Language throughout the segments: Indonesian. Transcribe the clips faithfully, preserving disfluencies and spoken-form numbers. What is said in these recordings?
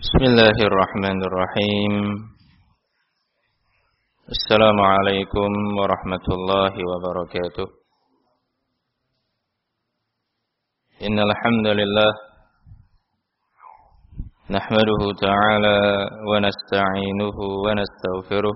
Bismillahirrahmanirrahim. Assalamualaikum warahmatullahi wabarakatuh. Innal hamdalillah nahmaduhu ta'ala wa nasta'inuhu wa nastaghfiruh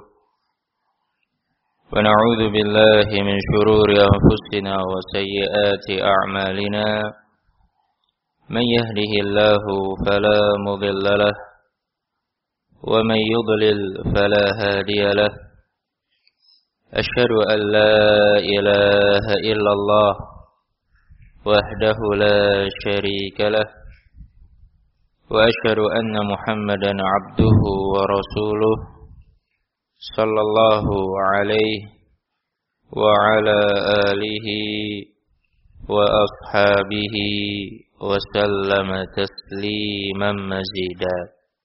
wa na'udzu billahi min shururi anfusina wa sayyiati a'malina. من يهده الله فلا مضل له ومن يضلل فلا هادي له أشهد أن لا إله إلا الله وحده لا شريك له وأشهد أن محمدا عبده ورسوله صلى الله عليه وعلى آله وأصحابه وسلم تسليما مزيدا.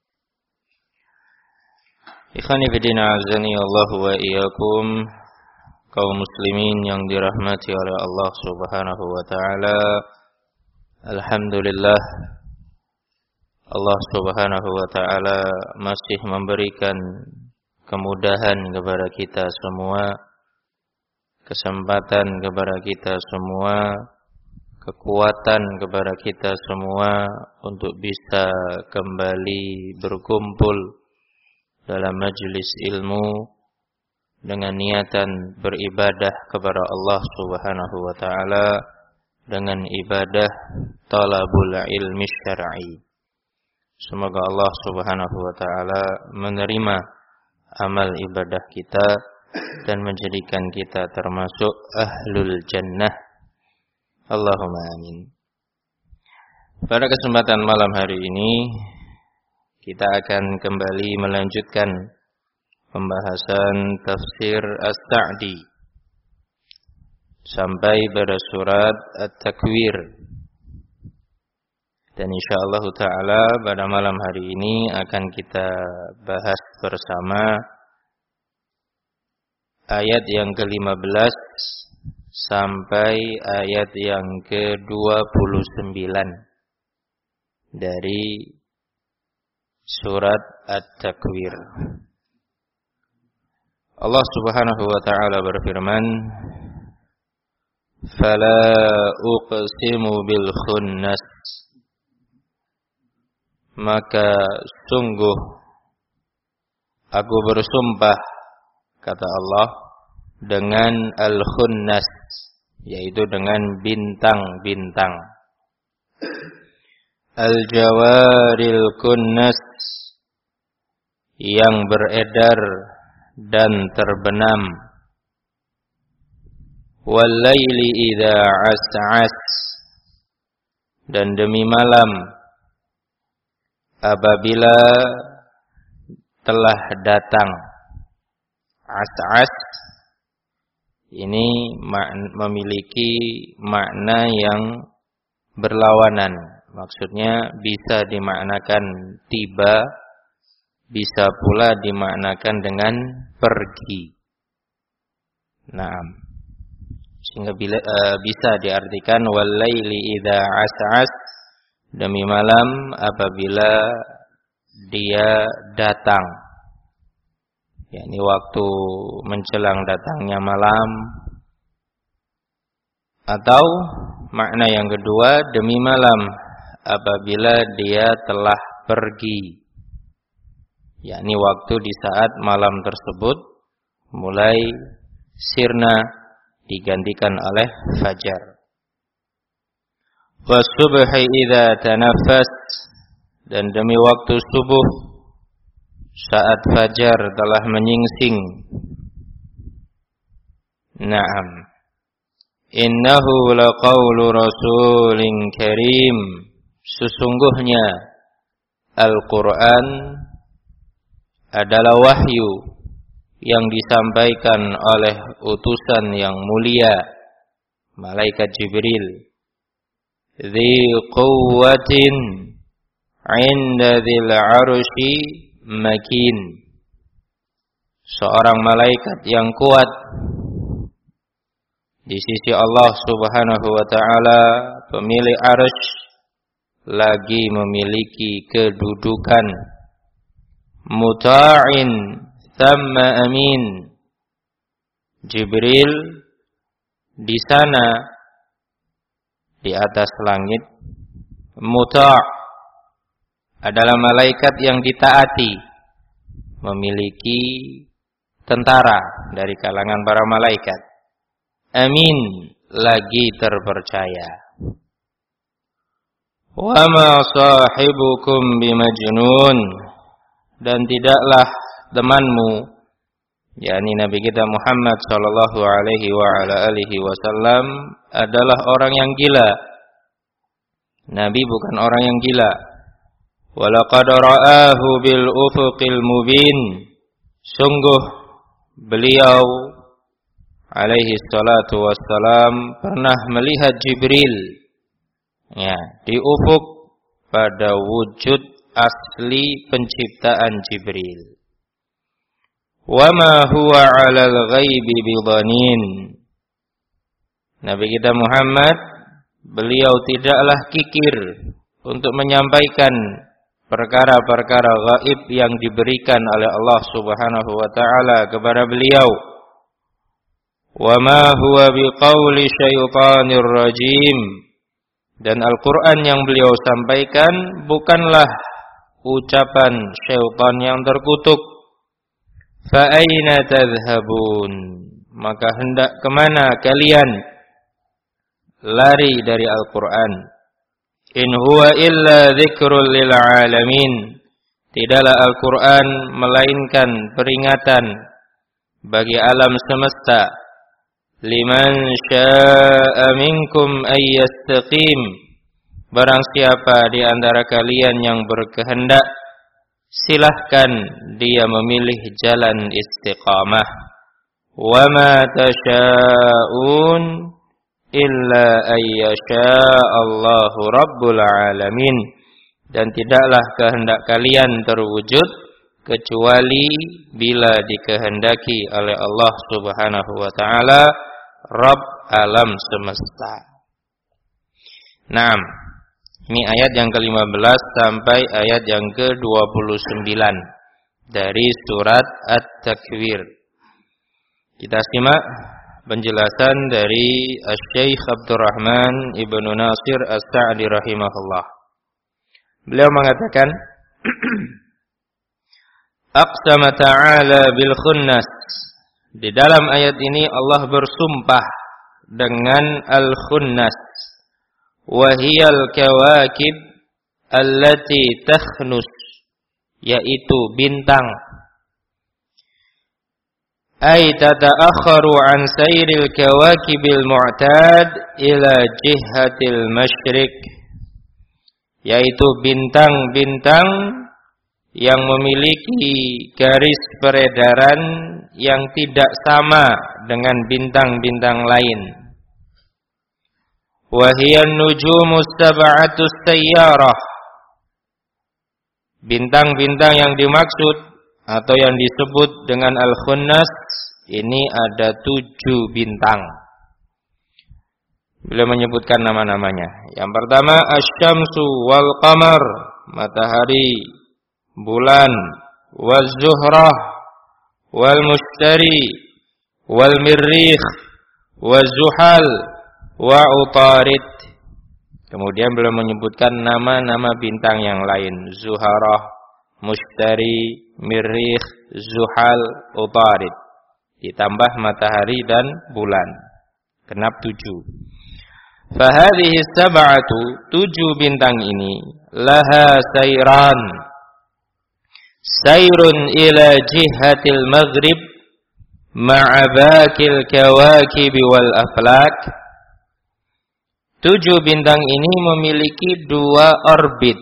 Ikhwani fillah azani Allah wa iyyakum, kaum muslimin yang dirahmati oleh Allah Subhanahu wa taala. Alhamdulillah, Allah Subhanahu wa taala masih memberikan kemudahan kepada kita semua, kesempatan kepada kita semua, kekuatan kepada kita semua untuk bisa kembali berkumpul dalam majelis ilmu dengan niatan beribadah kepada Allah Subhanahu wa taala dengan ibadah talabul ilmi syar'i. Semoga Allah Subhanahu wa taala menerima amal ibadah kita dan menjadikan kita termasuk ahlul jannah. Allahumma amin. Pada kesempatan malam hari ini kita akan kembali melanjutkan pembahasan tafsir As-Sa'di sampai pada surat At-Takwir. Dan insyaallah taala pada malam hari ini akan kita bahas bersama ayat yang kelima belas sampai ayat yang ke dua puluh sembilan dari surat At-Takwir. Allah Subhanahu wa taala berfirman, "Fala uqsimu bil khunnas." Maka sungguh aku bersumpah, kata Allah, dengan al-khunnas, yaitu dengan bintang-bintang. Al-jawaril kunnas, yang beredar dan terbenam. Wal-laili idza as'as, dan demi malam apabila telah datang. As'as ini memiliki makna yang berlawanan. Maksudnya bisa dimaknakan tiba, bisa pula dimaknakan dengan pergi. Naam. Sehingga bila, uh, bisa diartikan wal-laili idza as'as, demi malam apabila dia datang. yakni waktu menjelang datangnya malam. Atau makna yang kedua, demi malam apabila dia telah pergi, yakni waktu di saat malam tersebut mulai sirna digantikan oleh fajar. Wasubhi idza tanaffas, dan demi waktu subuh saat fajar telah menyingsing. Naam. Innahu laqaulu rasulin karim. Sesungguhnya Al-Quran adalah wahyu yang disampaikan oleh utusan yang mulia, malaikat Jibril. Dzi quwwatin 'inda dzil 'arsy makin. Seorang malaikat yang kuat di sisi Allah Subhanahu wa taala, pemilik arsy, lagi memiliki kedudukan muta'in thamma amin. Jibril di sana di atas langit, muta' adalah malaikat yang ditaati, memiliki tentara dari kalangan para malaikat. Amin, lagi terpercaya. Wa ma sahibukum bimajnun, dan tidaklah temanmu, yakni Nabi kita Muhammad sallallahu alaihi wa ala alihi wasallam, adalah orang yang gila. Nabi bukan orang yang gila. Walaqad ra'ahu bil ufuqil mubin, sungguh beliau alaihi salatu wassalam pernah melihat Jibril, ya, di ufuk pada wujud asli penciptaan Jibril. Wa ma huwa 'alal ghaibi bidhanin. Nabi kita Muhammad, beliau tidaklah kikir untuk menyampaikan perkara-perkara gaib yang diberikan oleh Allah Subhanahu wa taala kepada beliau. Wa ma huwa biqauli syaitanir rajim. Dan Al-Qur'an yang beliau sampaikan bukanlah ucapan syaitan yang terkutuk. Fa aina tadhhabun? Maka hendak kemana kalian lari dari Al-Qur'an? In huwa illa dzikrul lil alamin. Tidaklah Al-Qur'an melainkan peringatan bagi alam semesta. Liman syaa'a minkum ay yastaqim. Barang siapa di antara kalian yang berkehendak, silahkan dia memilih jalan istiqamah. Wa ma tasyaa'un illa ayyasha Allahu rabbul alamin. Dan tidaklah kehendak kalian terwujud kecuali bila dikehendaki oleh Allah Subhanahu wa taala, Rabb alam semesta. Naam. Ini ayat yang ke lima belas sampai ayat yang ke dua puluh sembilan dari surat At-Takwir. Kita simak penjelasan dari Asy-Syaikh Abdurrahman Ibnu Nasir As-Sa'di rahimahullah. Beliau mengatakan, Aqsama ta'ala bil khunnas. Di dalam ayat ini Allah bersumpah dengan al-khunnas. Wahiyal kawakib allati takhnus, yaitu bintang. Ay tata'akharu an sayril kawakibil mu'tad ila jihatil masyriq, yaitu bintang-bintang yang memiliki garis peredaran yang tidak sama dengan bintang-bintang lain. Wahiyan nujumus sab'atus sayyarah. Bintang-bintang yang dimaksud atau yang disebut dengan al-khunnas ini ada tujuh bintang. Beliau menyebutkan nama-namanya. Yang pertama asy-syamsu wal qamar, matahari, bulan, waz zuhrah, wal mushtari, wal mirrikh, waz zuhal, wa utarid. Kemudian beliau menyebutkan nama-nama bintang yang lain, zuharah, mushtari, mirrikh, zuhal, utarid, ditambah matahari dan bulan, genap tujuh. Fahadhihi sab'atu, tujuh bintang ini, laha sayran, sayrun ila jihatil maghrib ma'a bakil kawakib wal aflak. Tujuh bintang ini memiliki dua orbit.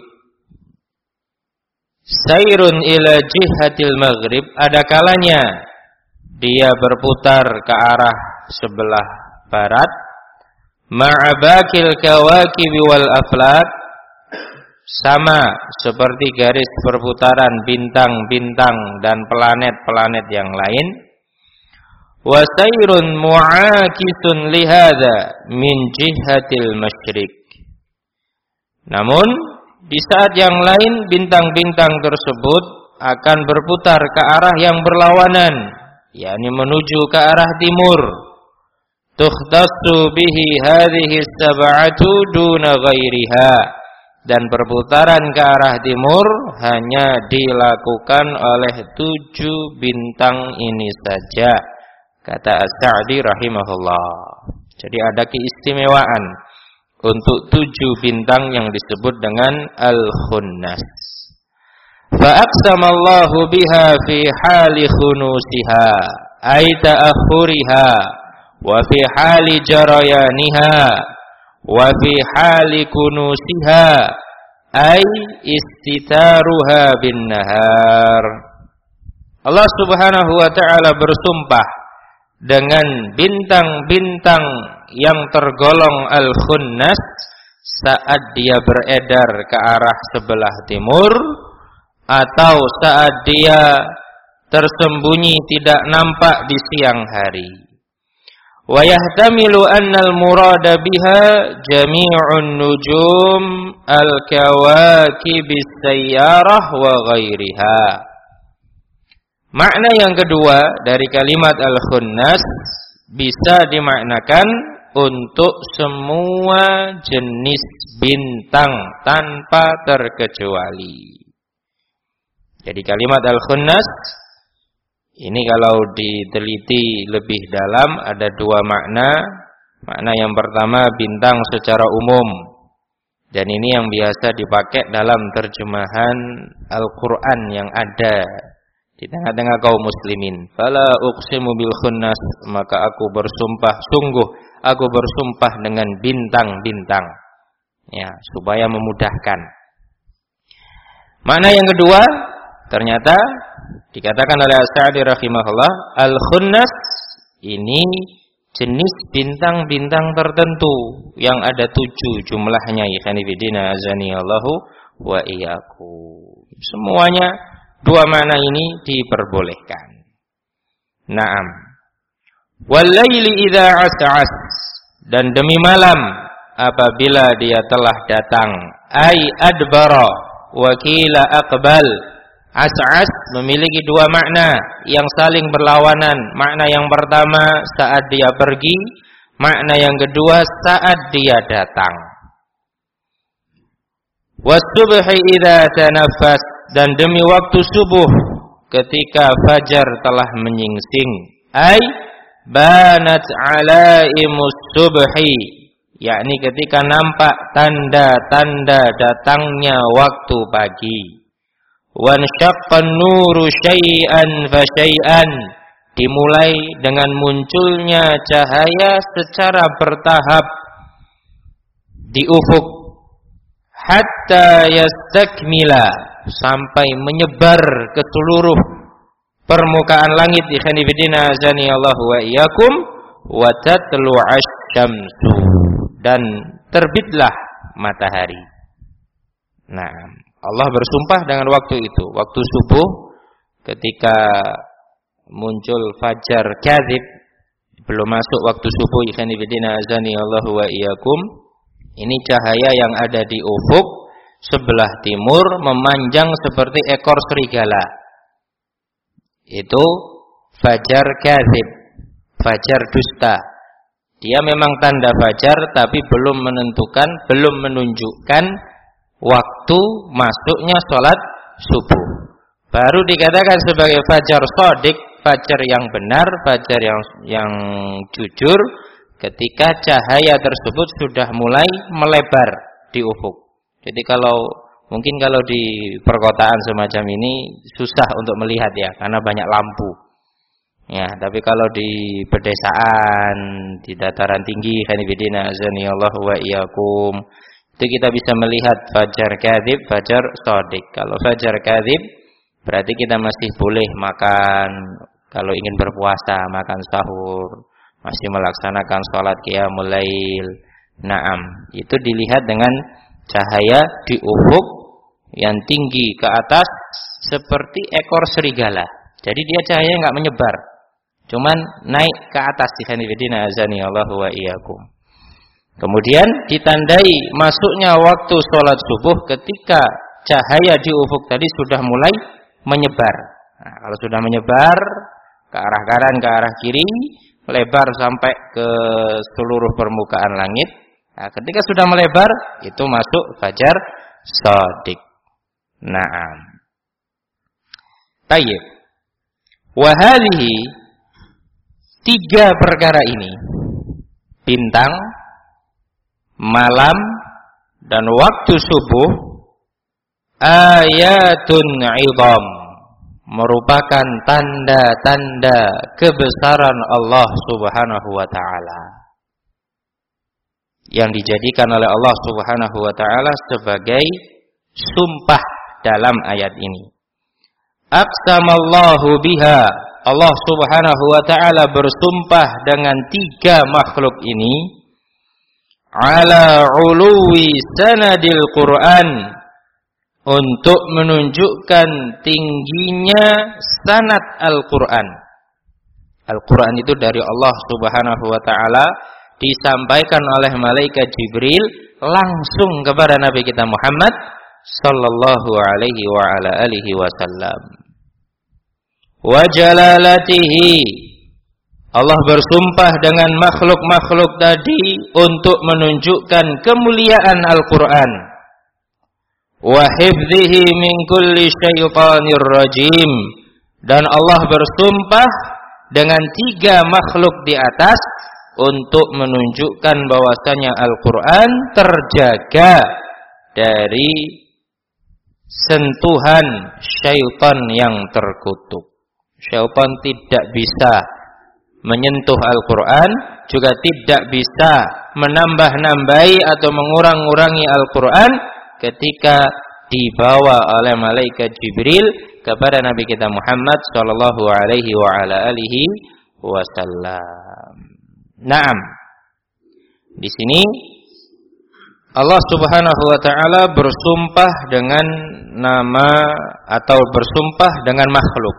Sayrun ila jihatil maghrib, ada kalanya dia berputar ke arah sebelah barat. Ma'abakil kawakib wal aflak, sama seperti garis perputaran bintang-bintang dan planet-planet yang lain. Wa sayrun mu'akisun lihada min jihatil masyriq. Namun di saat yang lain bintang-bintang tersebut akan berputar ke arah yang berlawanan, yakni menuju ke arah timur. Tukhtassu bihi hadhihi sab'atu duna ghairiha, dan perputaran ke arah timur hanya dilakukan oleh tujuh bintang ini saja, kata As-Sa'di rahimahullah. Jadi ada keistimewaan untuk tujuh bintang yang disebut dengan Al-Khunnas. Fa'aqsamallahu biha fi hali khunusiha ay ta'akhuriha, wa fi hali jarayaniha, wa fi hali kunusiha ay istitaruha bin nahar. Allah Subhanahu wa taala bersumpah dengan bintang-bintang yang tergolong al-khunnas saat dia beredar ke arah sebelah timur, atau saat dia tersembunyi tidak nampak di siang hari. Wa yahtamilu anna al-murada biha jami'un nujum al-kawakib as-sayyarah wa ghairiha. Makna yang kedua dari kalimat al-khunnas bisa dimaknakan untuk semua jenis bintang tanpa terkecuali. Jadi kalimat al-khunnas ini kalau diteliti lebih dalam ada dua makna. Makna yang pertama bintang secara umum, dan ini yang biasa dipakai dalam terjemahan Al-Quran yang ada di tengah-tengah kaum muslimin. Fala uqsimu bil khunnas, maka aku bersumpah, sungguh aku bersumpah dengan bintang-bintang, ya, supaya memudahkan. Makna yang kedua ternyata dikatakan oleh As-Sa'di rahimahullah, al-khunnas ini jenis bintang-bintang tertentu yang ada tujuh jumlahnya. Ikhwanifidina azanillahu wa iyyakum. Semuanya dua makna ini diperbolehkan. Naam. Wal laili idza as'as, dan demi malam apabila dia telah datang. Ai adbara wa qila aqbal. As'as memiliki dua makna yang saling berlawanan. Makna yang pertama saat dia pergi, makna yang kedua saat dia datang. Was-subhi idza tanaffas, dan demi waktu subuh ketika fajar telah menyingsing. Ai banat alaimus subhi, yakni ketika nampak tanda-tanda datangnya waktu pagi. Wan syaqqan nuru syai'an fa syai'an, dimulai dengan munculnya cahaya secara bertahap di ufuk, hatta yastakmila, sampai menyebar ke seluruh permukaan langit. Ikhwanifidina azanillahu wa iyyakum. Wa tatlu'asy syamsu, dan terbitlah matahari. Nah, Allah bersumpah dengan waktu itu, waktu subuh, ketika muncul fajar kadzib, belum masuk waktu subuh. Ikhwanifidina azanillahu wa iyyakum. Ini cahaya yang ada di ufuk sebelah timur memanjang seperti ekor serigala. Itu fajar kadzib, fajar dusta. Dia memang tanda fajar, tapi belum menentukan, belum menunjukkan waktu masuknya sholat subuh. Baru dikatakan sebagai fajar shadiq, fajar yang benar, fajar yang yang jujur, ketika cahaya tersebut sudah mulai melebar di ufuk. Jadi kalau mungkin kalau di perkotaan semacam ini susah untuk melihat ya, karena banyak lampu. Ya, tapi kalau di pedesaan, di dataran tinggi, khanifidina azanillahu wa iyyakum, itu kita bisa melihat fajar kadzib, fajar shadiq. Kalau fajar kadzib berarti kita masih boleh makan, kalau ingin berpuasa, makan sahur, masih melaksanakan sholat qiyamul lail. Naam, itu dilihat dengan cahaya di ufuk yang tinggi ke atas seperti ekor serigala. Jadi dia cahaya enggak menyebar, cuman naik ke atas. Ikhwanifidina azanillahu wa iyyakum. Kemudian ditandai masuknya waktu sholat subuh ketika cahaya di ufuk tadi sudah mulai menyebar. Nah, kalau sudah menyebar ke arah kanan, ke arah kiri, melebar sampai ke seluruh permukaan langit. Nah, ketika sudah melebar, itu masuk fajar shadiq. Naam. Tayyib. Wahalihi, tiga perkara ini, bintang, malam, dan waktu subuh, ayatun idham, merupakan tanda-tanda kebesaran Allah Subhanahu wa ta'ala, yang dijadikan oleh Allah Subhanahu wa ta'ala sebagai sumpah dalam ayat ini. Aqsamallahu biha, Allah Subhanahu wa ta'ala bersumpah dengan tiga makhluk ini, ala uluwi sanadil Qur'an, untuk menunjukkan tingginya sanad Al-Qur'an. Al-Qur'an itu dari Allah Subhanahu wa ta'ala, disampaikan oleh malaikat Jibril langsung kepada Nabi kita Muhammad sallallahu alaihi wa ala alihi wasallam. Wa jalalatihi, Allah bersumpah dengan makhluk-makhluk tadi untuk menunjukkan kemuliaan Al-Qur'an. Wa hifdhihi min kulli syaitanir rajim, dan Allah bersumpah dengan tiga makhluk di atas untuk menunjukkan bahwasanya Al-Qur'an terjaga dari sentuhan syaitan yang terkutuk. Syaitan tidak bisa menyentuh Al-Qur'an, juga tidak bisa menambah-nambahi atau mengurang-urangi Al-Qur'an ketika dibawa oleh malaikat Jibril kepada Nabi kita Muhammad sallallahu alaihi wa ala alihi wasallam. Naam. Di sini Allah Subhanahu wa ta'ala bersumpah dengan nama atau bersumpah dengan makhluk.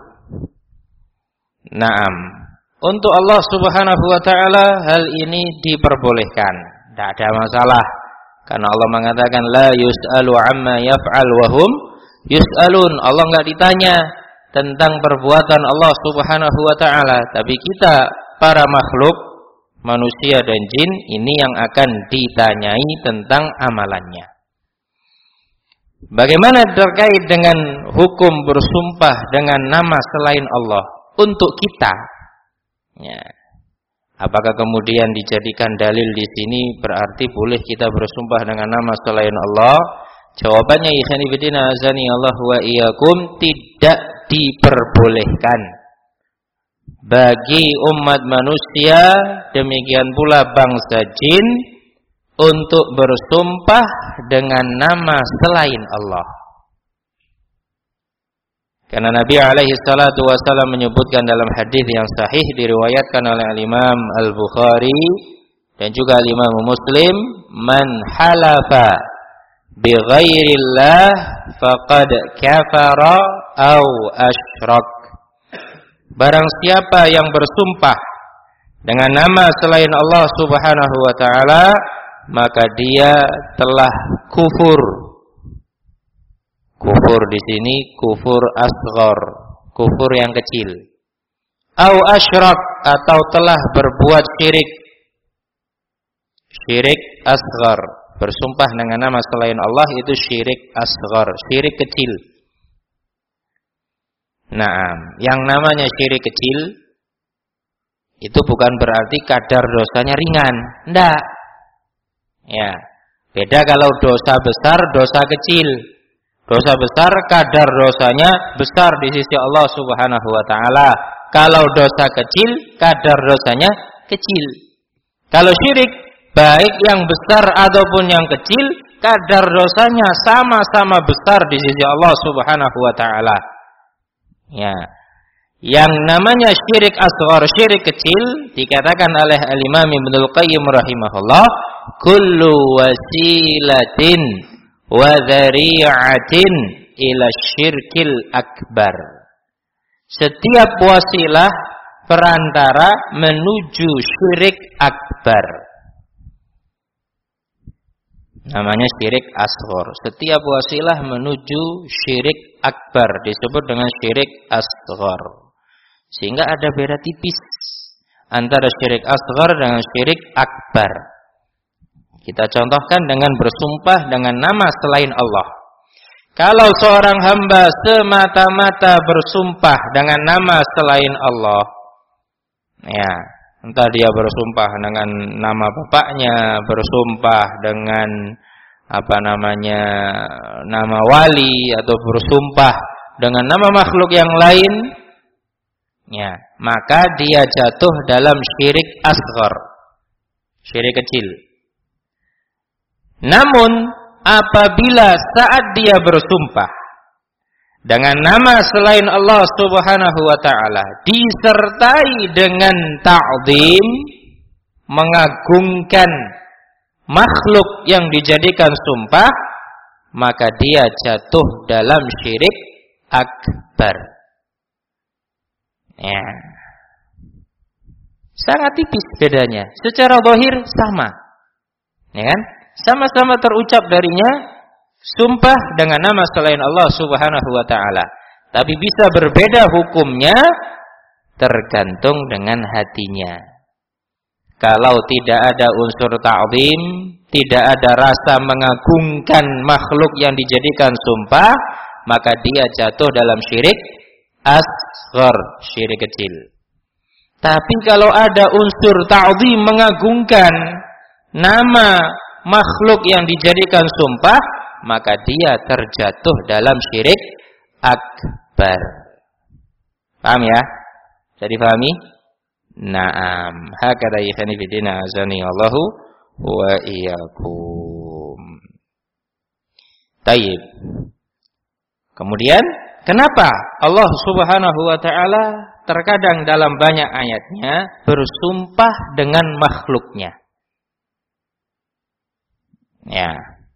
Naam. Untuk Allah Subhanahu wa ta'ala hal ini diperbolehkan, tidak ada masalah. Karena Allah mengatakan la yus'alu amma yaf'al wa hum yus'alun. Allah enggak ditanya tentang perbuatan Allah Subhanahu wa ta'ala, tapi kita para makhluk, manusia dan jin, ini yang akan ditanyai tentang amalannya. Bagaimana terkait dengan hukum bersumpah dengan nama selain Allah untuk kita? Ya. Apakah kemudian dijadikan dalil di sini berarti boleh kita bersumpah dengan nama selain Allah? Jawabannya ikhwani fillah azani Allah wa iyyakum, tidak diperbolehkan bagi umat manusia, demikian pula bangsa jin, untuk bersumpah dengan nama selain Allah. Karena Nabi alaihi salatu wasallam menyebutkan dalam hadis yang sahih diriwayatkan oleh Imam Al-Bukhari dan juga Imam Muslim, man halafa bi ghairillah faqad kafara aw asyrak. Barang siapa yang bersumpah dengan nama selain Allah Subhanahu wa ta'ala, maka dia telah kufur. Kufur di sini kufur asghar, kufur yang kecil. Au asyrak, atau telah berbuat syirik. Syirik asghar, bersumpah dengan nama selain Allah itu syirik asghar, syirik kecil. Nah, yang namanya syirik kecil itu bukan berarti kadar dosanya ringan, enggak. Ya, beda kalau dosa besar, dosa kecil. Dosa besar kadar dosanya besar di sisi Allah Subhanahu wa ta'ala. Kalau dosa kecil kadar dosanya kecil. Kalau syirik, baik yang besar ataupun yang kecil, kadar dosanya sama-sama besar di sisi Allah Subhanahu wa ta'ala. Ya. Yang namanya syirik asghar, syirik kecil, dikatakan oleh Al-Imam Ibnul Qayyim rahimahullah, kullu wasilatin wa dzari'atin ila syirkil akbar. Setiap wasilah perantara menuju syirik akbar. Namanya syirik asghar. Setiap wasilah menuju syirik akbar disebut dengan syirik asghar. Sehingga ada beda tipis antara syirik asghar dengan syirik akbar. Kita contohkan dengan bersumpah dengan nama selain Allah. Kalau seorang hamba semata-mata bersumpah dengan nama selain Allah, ya, entah dia bersumpah dengan nama bapaknya, bersumpah dengan apa namanya nama wali, atau bersumpah dengan nama makhluk yang lain, ya, maka dia jatuh dalam syirik asghar, syirik kecil. Namun apabila saat dia bersumpah dengan nama selain Allah Subhanahu wa taala disertai dengan ta'zim, mengagungkan makhluk yang dijadikan sumpah, maka dia jatuh dalam syirik akbar. Ya. Sangat tipis bedanya. Secara zahir sama. Ya kan? Sama-sama terucap darinya sumpah dengan nama selain Allah Subhanahu wa taala. Tapi bisa berbeda hukumnya tergantung dengan hatinya. Kalau tidak ada unsur ta'zim, tidak ada rasa mengagungkan makhluk yang dijadikan sumpah, maka dia jatuh dalam syirik asghar, syirik kecil. Tapi kalau ada unsur ta'zim, mengagungkan nama makhluk yang dijadikan sumpah, maka dia terjatuh dalam syirik akbar. Paham ya? Jadi pahami? Naam. Hakada ikhani bidina azani Allahu wa iyyakum. Tayyib. Kemudian, kenapa Allah Subhanahu wa taala terkadang dalam banyak ayatnya bersumpah dengan makhluknya? Ya.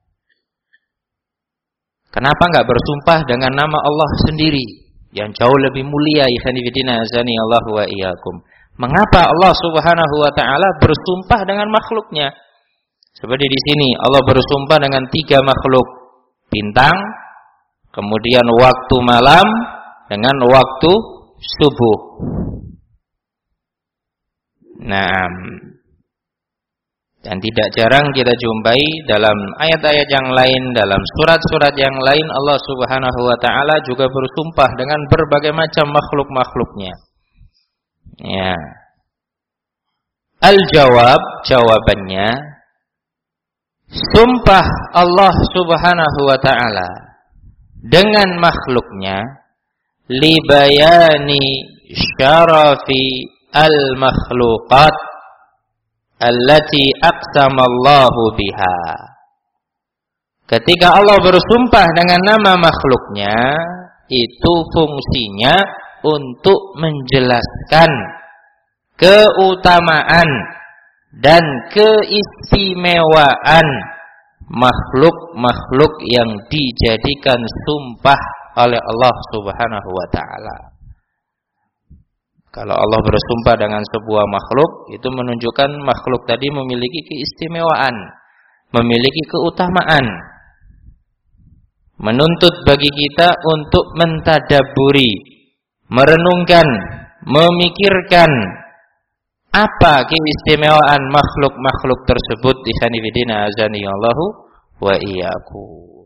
Kenapa enggak bersumpah dengan nama Allah sendiri yang jauh lebih mulia? Ikhwani fillah azani Allah wa iyyakum. Mengapa Allah Subhanahu wa taala bersumpah dengan makhluknya? Seperti di sini Allah bersumpah dengan tiga makhluk, bintang, kemudian waktu malam, dengan waktu subuh. Nah, dan tidak jarang kita jumpai dalam ayat-ayat yang lain, dalam surat-surat yang lain, Allah Subhanahu wa taala juga bersumpah dengan berbagai macam makhluk-makhluknya. Ya. Al-jawab, jawabannya, sumpah Allah Subhanahu wa taala dengan makhluknya li bayani syarafi al-makhluqat allati aqsamallahu biha. Ketika Allah bersumpah dengan nama makhluknya, itu fungsinya untuk menjelaskan keutamaan dan keistimewaan makhluk-makhluk yang dijadikan sumpah oleh Allah Subhanahu wa taala. Kalau Allah bersumpah dengan sebuah makhluk, itu menunjukkan makhluk tadi memiliki keistimewaan, memiliki keutamaan. Menuntut bagi kita untuk mentadabburi, merenungkan, memikirkan apa keistimewaan makhluk-makhluk tersebut. Ikhwani fillah azani Allahu wa iyyakum.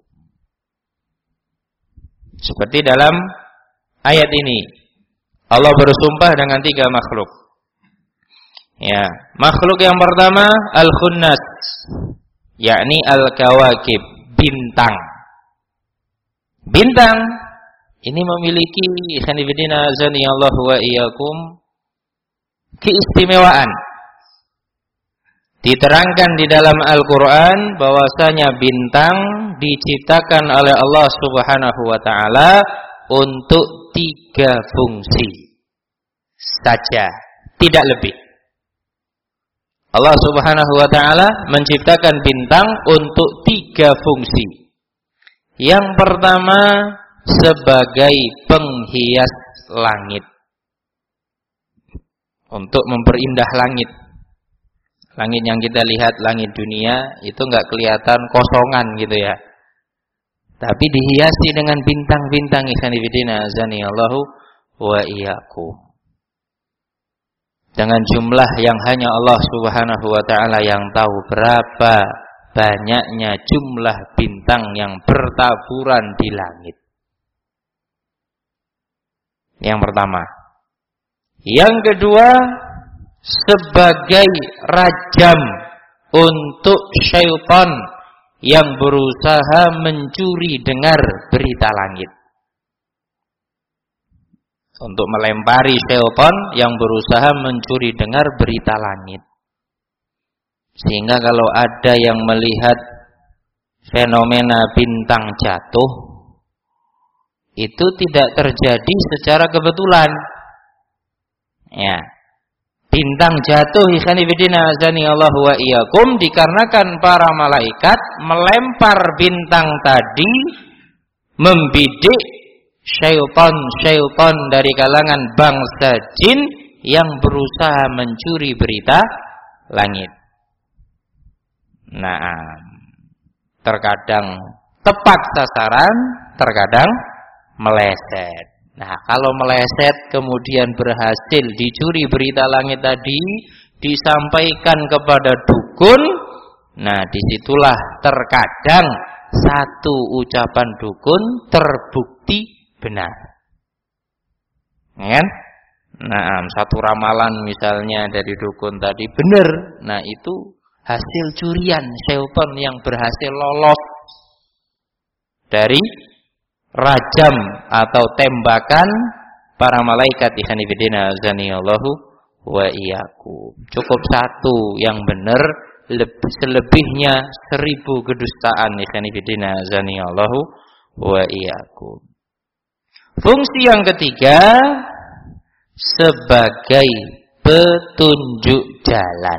Seperti dalam ayat ini Allah bersumpah dengan tiga makhluk. Ya, makhluk yang pertama al-khunnas, yakni al-kawakib, bintang. Bintang ini memiliki khanifidina azani Allah wa iyyakum keistimewaan. Diterangkan di dalam Al-Qur'an bahwasanya bintang diciptakan oleh Allah Subhanahu wa taala untuk tiga fungsi saja, tidak lebih. Allah Subhanahu wa taala menciptakan bintang untuk tiga fungsi. Yang pertama, sebagai penghias langit, untuk memperindah langit. Langit yang kita lihat, langit dunia, itu enggak kelihatan kosongan gitu ya. Tapi dihiasi dengan bintang-bintang, ikhwan fillah azani Allahu wa iyyakum. Dengan jumlah yang hanya Allah Subhanahu wa taala yang tahu, berapa banyaknya jumlah bintang yang bertaburan di langit. Yang pertama. Yang kedua, sebagai rajam untuk syaitan yang berusaha mencuri dengar berita langit. Untuk melempari syaitan yang berusaha mencuri dengar berita langit. Sehingga kalau ada yang melihat fenomena bintang jatuh, itu tidak terjadi secara kebetulan. Ya. Bintang jatuh ikhwan fillah azani Allah wa iyyakum dikarenakan para malaikat melempar bintang tadi membidik syaitan-syaitan dari kalangan bangsa jin yang berusaha mencuri berita langit. Nah, terkadang tepat sasaran, terkadang meleset. Nah, kalau meleset kemudian berhasil dicuri berita langit tadi, disampaikan kepada dukun, nah disitulah terkadang satu ucapan dukun terbukti benar. Kan? Nah, satu ramalan misalnya dari dukun tadi benar, nah itu hasil curian syaitan yang berhasil lolos dari rajam atau tembakan para malaikat ikhwan fillah azani Allahu wa iyyakum. Cukup satu yang benar, selebihnya seribu kedustaan ikhwan fillah azani Allahu wa iyyakum. Fungsi yang ketiga, sebagai petunjuk jalan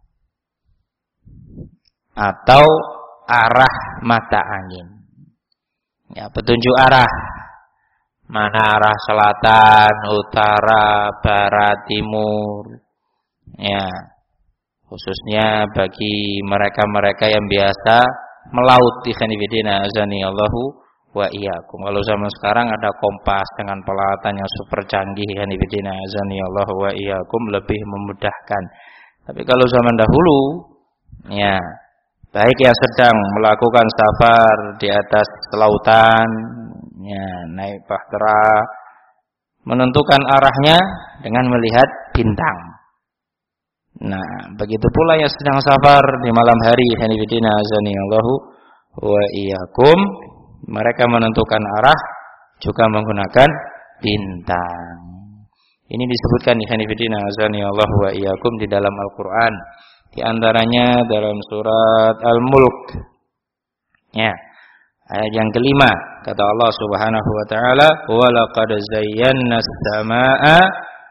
atau arah mata angin. Ya, petunjuk arah. Mana arah selatan, utara, barat, timur. Ya. Khususnya bagi mereka-mereka yang biasa melaut ikhwan fillah azani Allahu wa iyyakum. Kalau zaman sekarang ada kompas dengan peralatan yang super canggih ikhwan fillah azani Allahu wa iyyakum, lebih memudahkan. Tapi kalau zaman dahulu, ya, baik yang sedang melakukan safar di atas lautan, ya, naik bahtera, menentukan arahnya dengan melihat bintang. Nah, begitu pula yang sedang safar di malam hari, hanifidina azani Allahu wa iyyakum, mereka menentukan arah juga menggunakan bintang. Ini disebutkan hanifidina azani Allahu wa iyyakum di dalam Al-Qur'an. Di antaranya dalam surat Al-Mulk. Ya. Ayat yang kelima, kata Allah Subhanahu wa taala, "Wa laqad zayyana as-samaa'a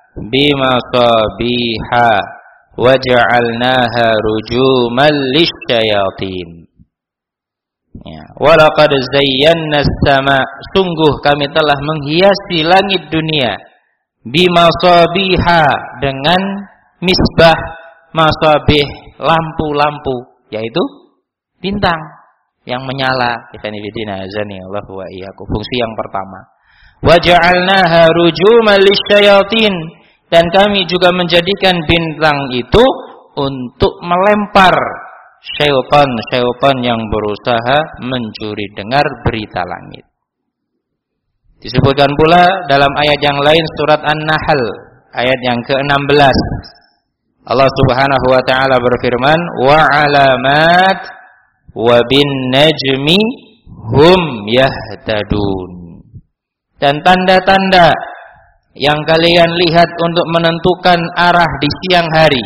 bimasabiha wa ja'alnaha rujuman lisyayatin." Ya, "Wa laqad zayyana as-samaa", sungguh kami telah menghiasi langit dunia bimasabiha, dengan misbah, masabih, lampu-lampu, yaitu bintang yang menyala. Ikhwanifidina azani Allah wa iyyakum. Fungsi yang pertama. Wa ja'alnaha rujuman lisyayatin, dan kami juga menjadikan bintang itu untuk melempar syaitan-syaitan yang berusaha mencuri dengar berita langit. Disebutkan pula dalam ayat yang lain surat An-Nahl ayat yang ke enam belas. Allah Subhanahu wa taala berfirman, "Wa 'alamat wa bin najmi hum yahtadun." Dan tanda-tanda yang kalian lihat untuk menentukan arah di siang hari.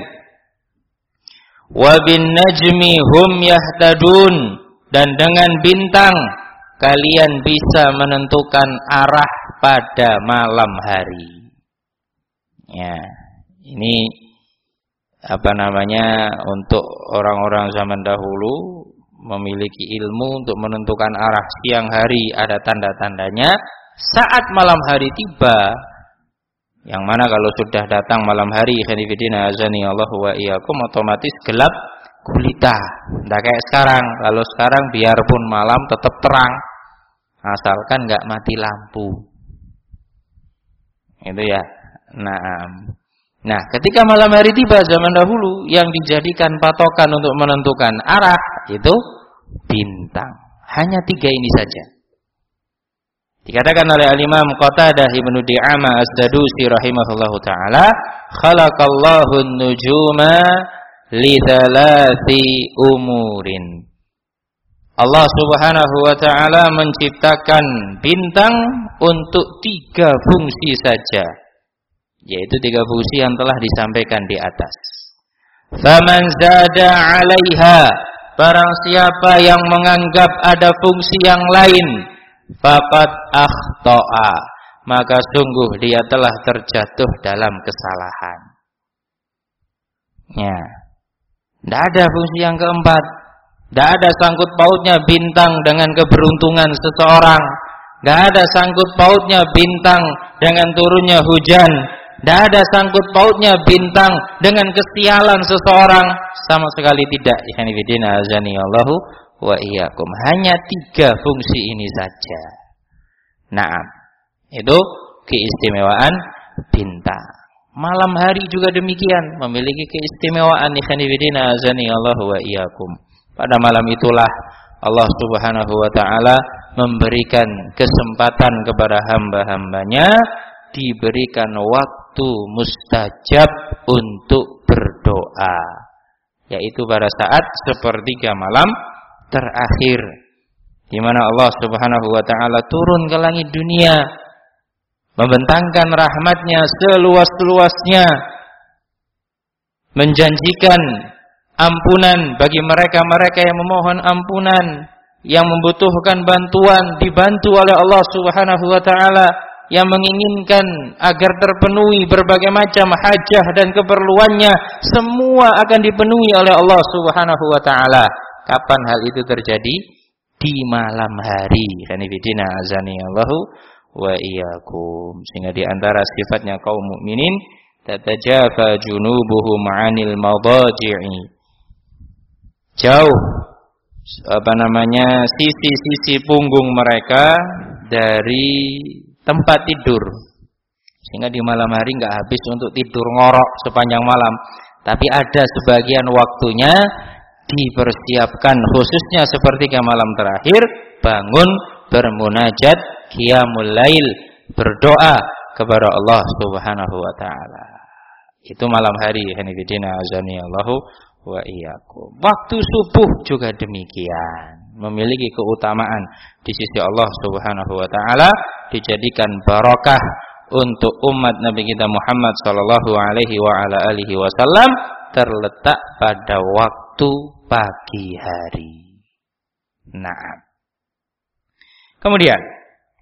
Wa bin najmi hum yahtadun, dan dengan bintang kalian bisa menentukan arah pada malam hari. Ya, ini apa namanya, untuk orang-orang zaman dahulu memiliki ilmu untuk menentukan arah siang hari ada tanda-tandanya. Saat malam hari tiba, Yang mana kalau sudah datang malam hari, khanifidina azani Allah wa iyyakum, otomatis gelap gulita. Tidak kayak sekarang. Kalau sekarang biarpun malam tetap terang, asalkan nggak mati lampu. Itu ya. Nah, nah, ketika malam hari tiba zaman dahulu, yang dijadikan patokan untuk menentukan arah itu bintang. Hanya tiga ini saja. Dikatakan oleh al-Imam Qatadah Ibnu Di'amah As-Sadusi rahimahullahu taala, khalaqallahu an-nujuma li thalathi umurin. Allah Subhanahu wa taala menciptakan bintang untuk tiga fungsi saja, yaitu tiga fungsi yang telah disampaikan di atas. Faman zada 'alaiha, barang siapa yang menganggap ada fungsi yang lain, faqad akhta'a, maka sungguh dia telah terjatuh dalam kesalahan. Ya. Tidak ada fungsi yang keempat. Tidak ada sangkut pautnya bintang dengan keberuntungan seseorang. Tidak ada sangkut pautnya bintang dengan turunnya hujan. Tidak ada sangkut pautnya bintang dengan kesialan seseorang. Sama sekali tidak. Ikhwanifidina azani Allahu wa iyyakum. Hanya tiga fungsi ini saja. Naam. Itu keistimewaan bintang. Malam hari juga demikian, memiliki keistimewaan. Ikhwanifidina azani Allahu wa iyyakum. Pada malam itulah Allah Subhanahu wa taala memberikan kesempatan kepada hamba-hambanya, diberikan waktu mustajab untuk berdoa, yaitu pada saat sepertiga malam terakhir, di mana Allah Subhanahu wa taala turun ke langit dunia, membentangkan rahmatnya seluas-luasnya, menjanjikan ampunan bagi mereka-mereka yang memohon ampunan, yang membutuhkan bantuan dibantu oleh Allah Subhanahu wa taala, yang menginginkan agar terpenuhi berbagai macam hajah dan keperluannya, semua akan dipenuhi oleh Allah Subhanahu wa taala. Kapan hal itu terjadi? Di malam hari. Khanifidina azani Allahu wa iyyakum. Sehingga di antara sifatnya kaum mukminin, tatajafa junubuhum 'anil madaji'i. Jauh apa namanya sisi-sisi punggung mereka dari tempat tidur, sehingga di malam hari nggak habis untuk tidur ngorok sepanjang malam, tapi ada sebagian waktunya dipersiapkan khususnya sepertiga malam terakhir, bangun bermunajat, qiyamul lail, berdoa kepada Allah Subhanahu wa taala. Itu malam hari. Hanifidina azani Allahu wa iyyakum. Waktu subuh juga demikian, memiliki keutamaan di sisi Allah Subhanahu wa taala, dijadikan barakah untuk umat Nabi kita Muhammad sallallahu alaihi wa ala alihi wasallam, terletak pada waktu pagi hari. Nah, kemudian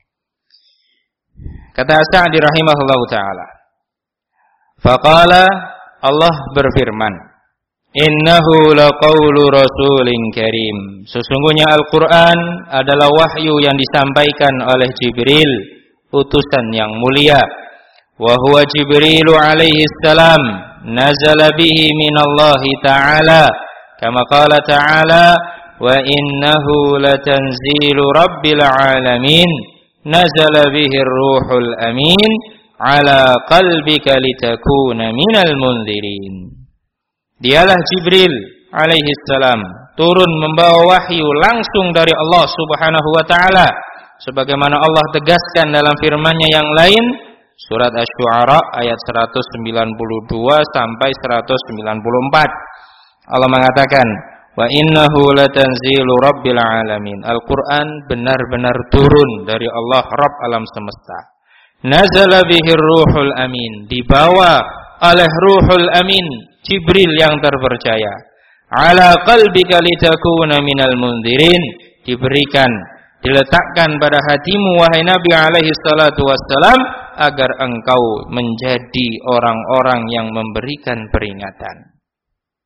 kata Sa'di rahimahullahu taala, faqala, Allah berfirman, innahu laqaulu rasulin karim, sesungguhnya Al-Quran adalah wahyu yang disampaikan oleh Jibril, utusan yang mulia. Wa huwa Jibrilu alaihi salam nazala bihi minallahi ta'ala, kama qala ta'ala, wa innahu latanzilu rabbil alamin, nazala bihi ruhul amin ala qalbika litakuna minal munzirin. Dialah Jibril alaihi salam, turun membawa wahyu langsung dari Allah Subhanahu wa taala, sebagaimana Allah tegaskan dalam firman-Nya yang lain, surat Asy-Syu'ara ayat seratus sembilan puluh dua sampai seratus sembilan puluh empat. Allah mengatakan, wa innahu latanzilu rabbil alamin. Al-Qur'an benar-benar turun dari Allah Rabb alam semesta. Nazala bihir ruhul amin, dibawa oleh ruhul amin, Jibril yang terpercaya. Ala qalbika litakuna minal munzirin, diberikan, diletakkan pada hatimu wahai Nabi alaihi salatu wassalam, agar engkau menjadi orang-orang yang memberikan peringatan.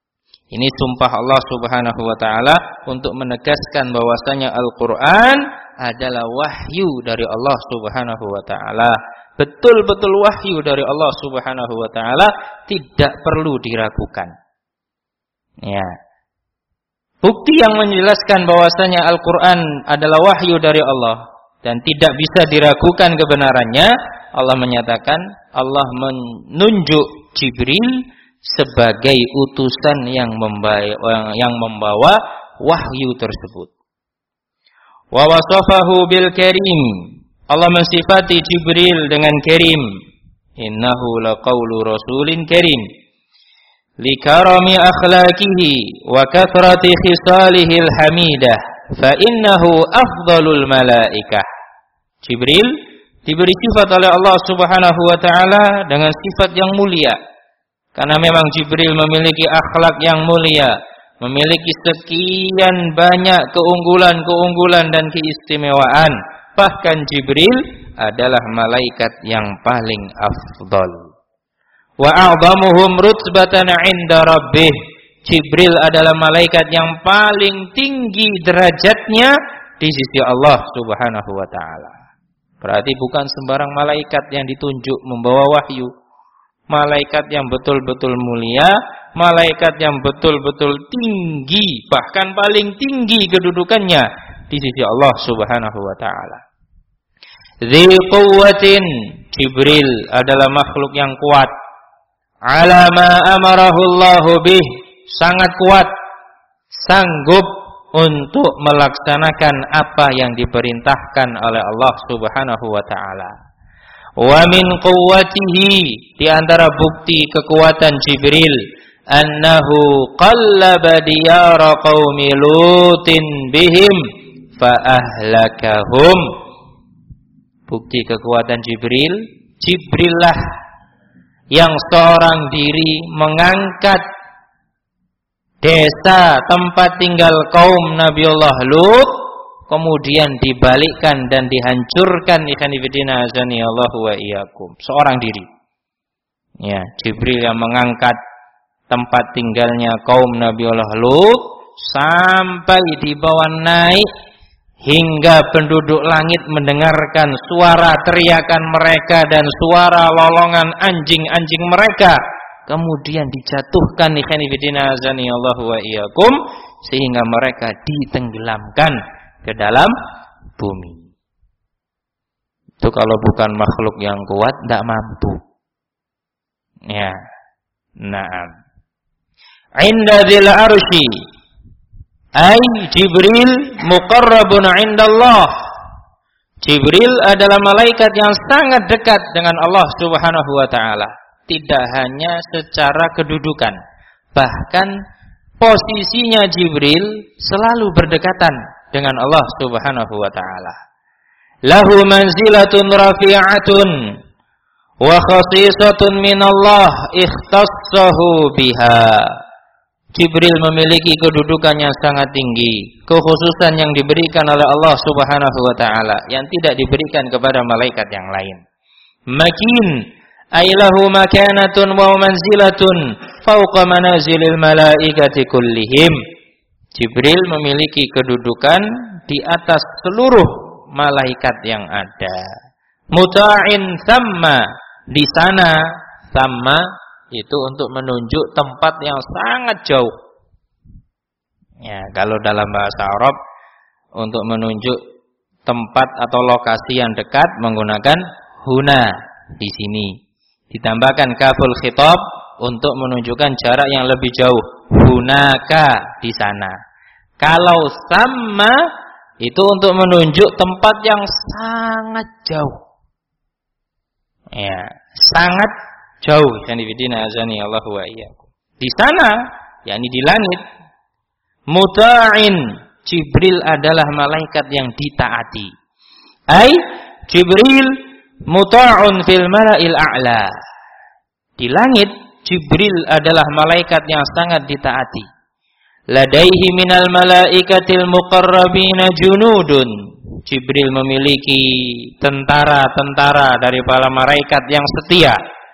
Ini sumpah Allah Subhanahu wa taala untuk menegaskan bahwasanya Al-Qur'an adalah wahyu dari Allah Subhanahu wa taala. Betul-betul wahyu dari Allah Subhanahu wa taala, tidak perlu diragukan. Ya. Bukti yang menjelaskan bahwasanya Al-Qur'an adalah wahyu dari Allah dan tidak bisa diragukan kebenarannya, Allah menyatakan, Allah menunjuk Jibril sebagai utusan yang membawa, yang membawa wahyu tersebut. Wa wasafahu bil karim. Allah mensifati Jibril dengan karim. Innahu laqaulu rasulin karim. Likarami akhlaqihi wa kathrati khisalihi al-hamidah. Fa innahu afdalul malaikah. Jibril diberi sifat oleh Allah Subhanahu wa taala dengan sifat yang mulia. Karena memang Jibril memiliki akhlak yang mulia, memiliki sekian banyak keunggulan-keunggulan dan keistimewaan. Bahkan Jibril adalah malaikat yang paling afdal. Wa a'zamuhum rutbatan 'inda rabbih. Jibril adalah malaikat yang paling tinggi derajatnya di sisi Allah Subhanahu wa taala. Berarti bukan sembarang malaikat yang ditunjuk membawa wahyu. Malaikat yang betul-betul mulia, malaikat yang betul-betul tinggi, bahkan paling tinggi kedudukannya di sisi Allah Subhanahu wa taala. Dzil quwwatin, Jibril adalah makhluk yang kuat. Ala ma amarahu Allah bih, sangat kuat, sanggup untuk melaksanakan apa yang diperintahkan oleh Allah Subhanahu wa taala. Wa min quwwatihi, di antara bukti kekuatan Jibril, annahu qallaba diyara qaumi lutin bihim fa ahlakahum. Bukti kekuatan Jibril, Jibrillah yang seorang diri mengangkat desa tempat tinggal kaum Nabiullah Lut, kemudian dibalikkan dan dihancurkan, ikhwan fillah azanillahu wa iyyakum. Seorang diri. Ya, Jibril yang mengangkat tempat tinggalnya kaum Nabiullah Lut sampai dibawa naik hingga penduduk langit mendengarkan suara teriakan mereka dan suara lolongan anjing-anjing mereka. Kemudian dijatuhkan, ikhwan fillah azanillahu wa iyyakum, sehingga mereka ditenggelamkan ke dalam bumi. Itu kalau bukan makhluk yang kuat, tidak mampu. Ya, naam. Inda dzil arsy, ay Jibril muqarrabun indallah. Jibril adalah malaikat yang sangat dekat dengan Allah Subhanahu wa taala. Tidak hanya secara kedudukan, bahkan posisinya Jibril selalu berdekatan dengan Allah Subhanahu wa taala. Lahu manzilatun rafi'atun wa khasisatun minallah ikhtassahu biha. Jibril memiliki kedudukan yang sangat tinggi, kekhususan yang diberikan oleh Allah Subhanahu wa taala yang tidak diberikan kepada malaikat yang lain. Makin ailahu makanatun wa manzilatun fauqa manazilil malaikati kullihim. Jibril memiliki kedudukan di atas seluruh malaikat yang ada. Muta'in thamma, di sana thamma itu untuk menunjuk tempat yang sangat jauh. Ya, kalau dalam bahasa Arab untuk menunjuk tempat atau lokasi yang dekat menggunakan huna, di sini. Ditambahkan kaful khitab untuk menunjukkan jarak yang lebih jauh. Hunaka, di sana. Kalau sama itu untuk menunjuk tempat yang sangat jauh. Ya, sangat jauh. Allah wa iyyakum. Di sana, yakni di langit. Muta'in, Jibril adalah malaikat yang ditaati. Ai Jibril muta'un fil mala'il a'la. Di langit Jibril adalah malaikat yang sangat ditaati. Ladaihi minal malaikatil muqarrabina junudun. Jibril memiliki tentara-tentara dari para malaikat yang setia.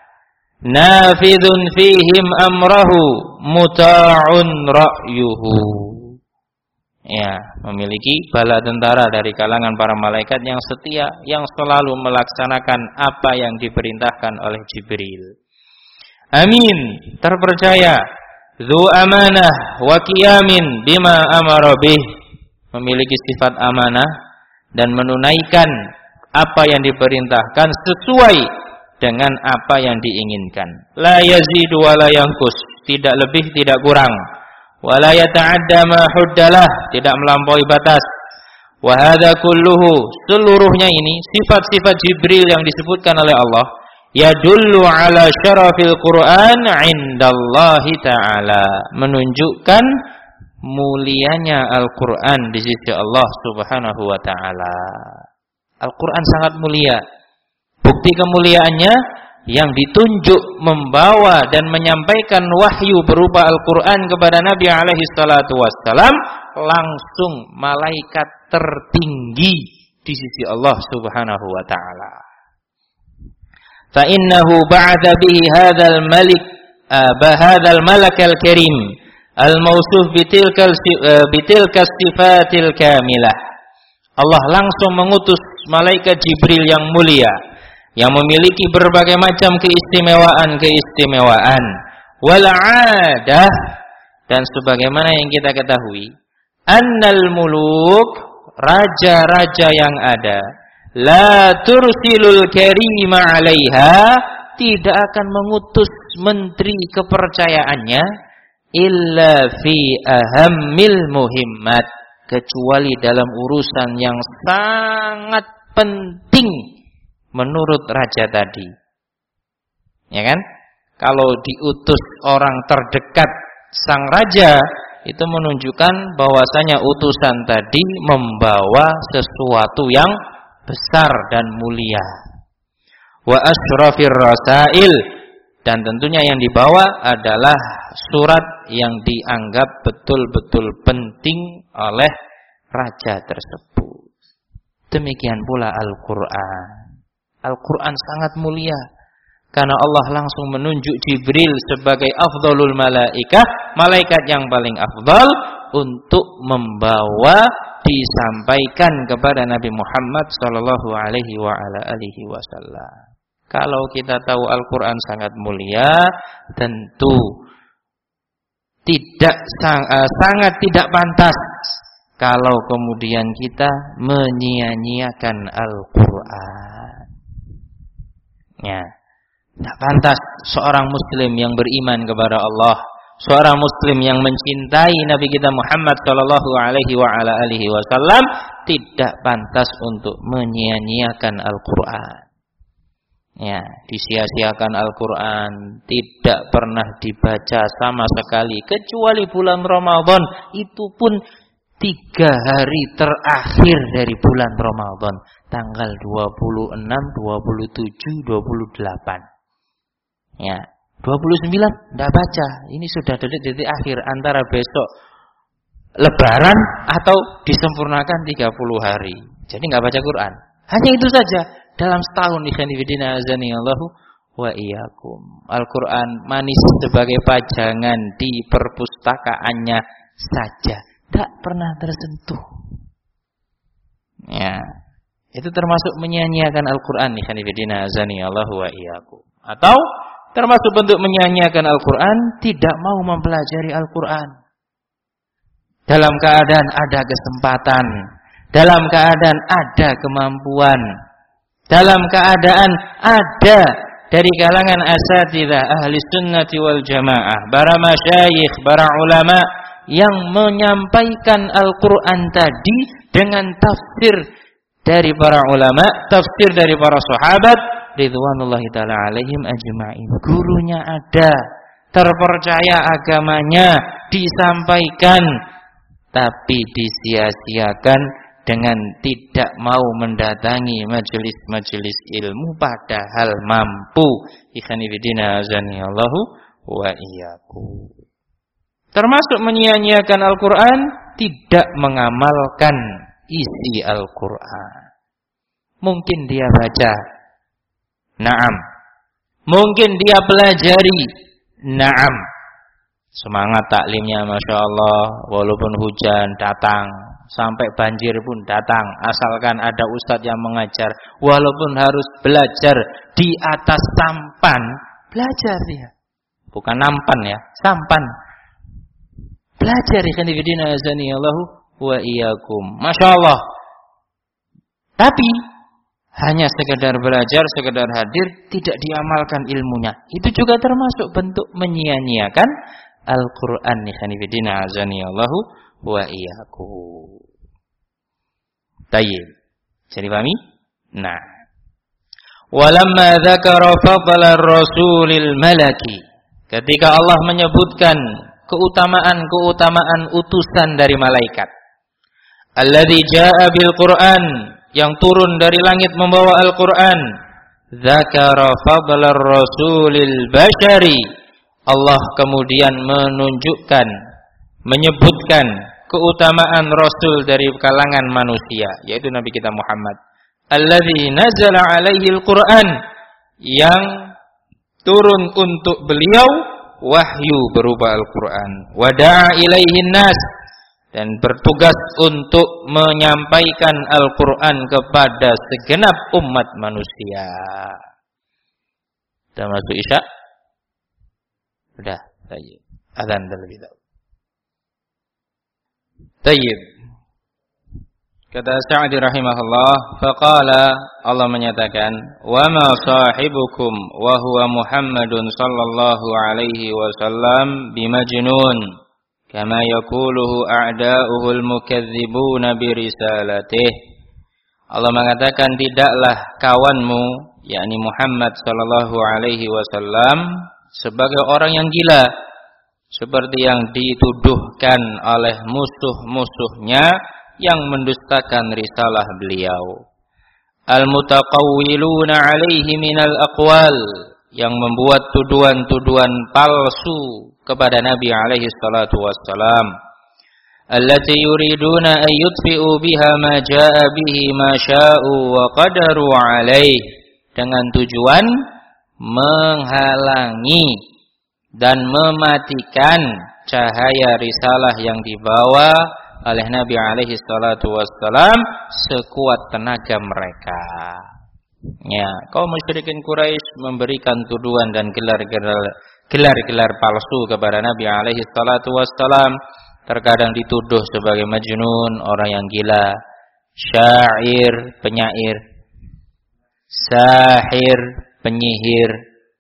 Nafidun fihim amrahu muta'un ra'yuhu. ya, memiliki bala tentara dari kalangan para malaikat yang setia, yang selalu melaksanakan apa yang diperintahkan oleh Jibril. Amin, terpercaya, dzu amanah wa qiyamin bima amara bih, memiliki sifat amanah dan menunaikan apa yang diperintahkan sesuai dengan apa yang diinginkan. La yazidu wa la yanqus, tidak lebih tidak kurang. Wa la yata'adda ma huddalah, tidak melampaui batas. Wa hadza kulluhu, seluruhnya ini sifat-sifat Jibril yang disebutkan oleh Allah, yadullu ala syarafil Qur'an 'indallahi ta'ala, menunjukkan mulianya Al-Qur'an di sisi Allah Subhanahu wa taala. Al-Qur'an sangat mulia. Bukti kemuliaannya yang ditunjuk membawa dan menyampaikan wahyu berupa Al-Qur'an kepada Nabi alaihi salatu wassalam langsung malaikat tertinggi di sisi Allah Subhanahu wa taala. Fa innahu ba'atha bihi hadzal malik hadzal malakal karim al-mausuf bitilkal bitilkas sifatil kamilah. Allah langsung mengutus malaikat Jibril yang mulia, yang memiliki berbagai macam keistimewaan-keistimewaan. Wal 'adah, dan sebagaimana yang kita ketahui, annal muluk, raja-raja yang ada, la tursilul karima 'alaiha, tidak akan mengutus menteri kepercayaannya illa fi ahammil muhimmat, kecuali dalam urusan yang sangat penting menurut raja tadi. Ya kan? Kalau diutus orang terdekat sang raja, itu menunjukkan bahwasanya utusan tadi membawa sesuatu yang besar dan mulia. Wa asyrafir rasail, dan tentunya yang dibawa adalah surat yang dianggap betul-betul penting oleh raja tersebut. Demikian pula Al-Qur'an. Al-Qur'an sangat mulia karena Allah langsung menunjuk Jibril sebagai afdhalul malaikah, malaikat yang paling afdal, untuk membawa disampaikan kepada Nabi Muhammad sallallahu alaihi wa ala alihi wasallam. Kalau kita tahu Al-Qur'an sangat mulia, tentu tidak sangat tidak pantas kalau kemudian kita menyia-nyiakan Al-Qur'an. Ya, tidak pantas seorang muslim yang beriman kepada Allah, seorang muslim yang mencintai Nabi kita Muhammad sallallahu alaihi wa ala alihi wasallam, tidak pantas untuk menyia-nyiakan Al-Qur'an. Ya, disia-siakan Al-Qur'an, tidak pernah dibaca sama sekali kecuali bulan Ramadan, itu pun tiga hari terakhir dari bulan Ramadan, tanggal dua puluh enam, dua puluh tujuh, dua puluh delapan. Ya, dua puluh sembilan tidak baca. Ini sudah detik-detik akhir antara besok Lebaran atau disempurnakan tiga puluh hari. Jadi nggak baca Quran. Hanya itu saja dalam setahun. Ikhwanifidina azanillahu wa iyyakum. Al-Quran manis sebagai pajangan di perpustakaannya saja, tak pernah tersentuh. Ya, itu termasuk menyia-nyiakan Al-Quran. Ikhwanifidina azanillahu wa iyyakum. Atau termasuk bentuk menyia-nyiakan Al-Quran, tidak mau mempelajari Al-Quran. Dalam keadaan ada kesempatan, dalam keadaan ada kemampuan, dalam keadaan ada dari kalangan asatidzah ahli sunnati wal jamaah, para masyayikh, para ulama yang menyampaikan Al-Quran tadi dengan tafsir dari para ulama, tafsir dari para sahabat ridwanullahi ta'ala alaihim ajma'in. Gurunya ada, terpercaya agamanya, disampaikan, tapi disia-siakan dengan tidak mau mendatangi majelis-majelis ilmu padahal mampu. Ikhwanifidina azanillahu wa iyyakum. Termasuk menyia-nyiakan Al-Quran, tidak mengamalkan isi Al-Quran. Mungkin dia baca, na'am. Mungkin dia pelajari, na'am. Semangat taklimnya Masya Allah. Walaupun hujan datang, sampai banjir pun datang, asalkan ada ustadz yang mengajar. Walaupun harus belajar di atas sampan, belajar dia. Bukan nampan ya, sampan. Belajar ikhwan fillah azani Allahu wa iyyakum. Masya Allah. Tapi hanya sekedar belajar, sekedar hadir, tidak diamalkan ilmunya. Itu juga termasuk bentuk menyia-nyiakan Al-Quran. Ikhwanifidina azani Allahu wa iyyakum. Tayyib. Jadi pahami? Nah. Walamma dzakara fadla rasulil malaki. Ketika Allah menyebutkan keutamaan-keutamaan utusan dari malaikat. Alladzi jaa'a bil Qur'an, yang turun dari langit membawa Al-Quran. Dzakara fadlar rasulil bashari. Allah kemudian menunjukkan, menyebutkan keutamaan Rasul dari kalangan manusia, yaitu Nabi kita Muhammad. Alladzi nazala alaihi al-Quran, yang turun untuk beliau wahyu berupa Al-Quran. Wada'a ilaihin nas, dan bertugas untuk menyampaikan Al-Quran kepada segenap umat manusia. Sudah masuk Isya? Sudah. Tayyib. Azan terlebih dahulu. Tayyib. Kata Sa'di rahimahullah, faqala, Allah menyatakan, wa ma sahibukum wa huwa Muhammadun sallallahu alaihi wasallam bimajnun, kama yaquluhu a'da'uhul mukadzibuna birisalatih. Allah mengatakan, tidaklah kawanmu, yakni Muhammad sallallahu alaihi wasallam, sebagai orang yang gila, seperti yang dituduhkan oleh musuh-musuhnya yang mendustakan risalah beliau. Al-mutaqawwiluna alaihi minal aqwal, yang membuat tuduhan-tuduhan palsu kepada Nabi alaihi salatu wassalam. Allati yuriduna an yutfi'u biha ma jaa'a bihi ma sya'u wa qadaru alaihi, dengan tujuan menghalangi dan mematikan cahaya risalah yang dibawa oleh Nabi alaihi salatu wassalam sekuat tenaga mereka. Ya, kaum musyrikin Quraisy memberikan tuduhan dan gelar-gelar gelar-gelar palsu kepada Nabi alaihi salatu wassalam. Terkadang dituduh sebagai majnun, orang yang gila, syair, penyair, sahir, penyihir,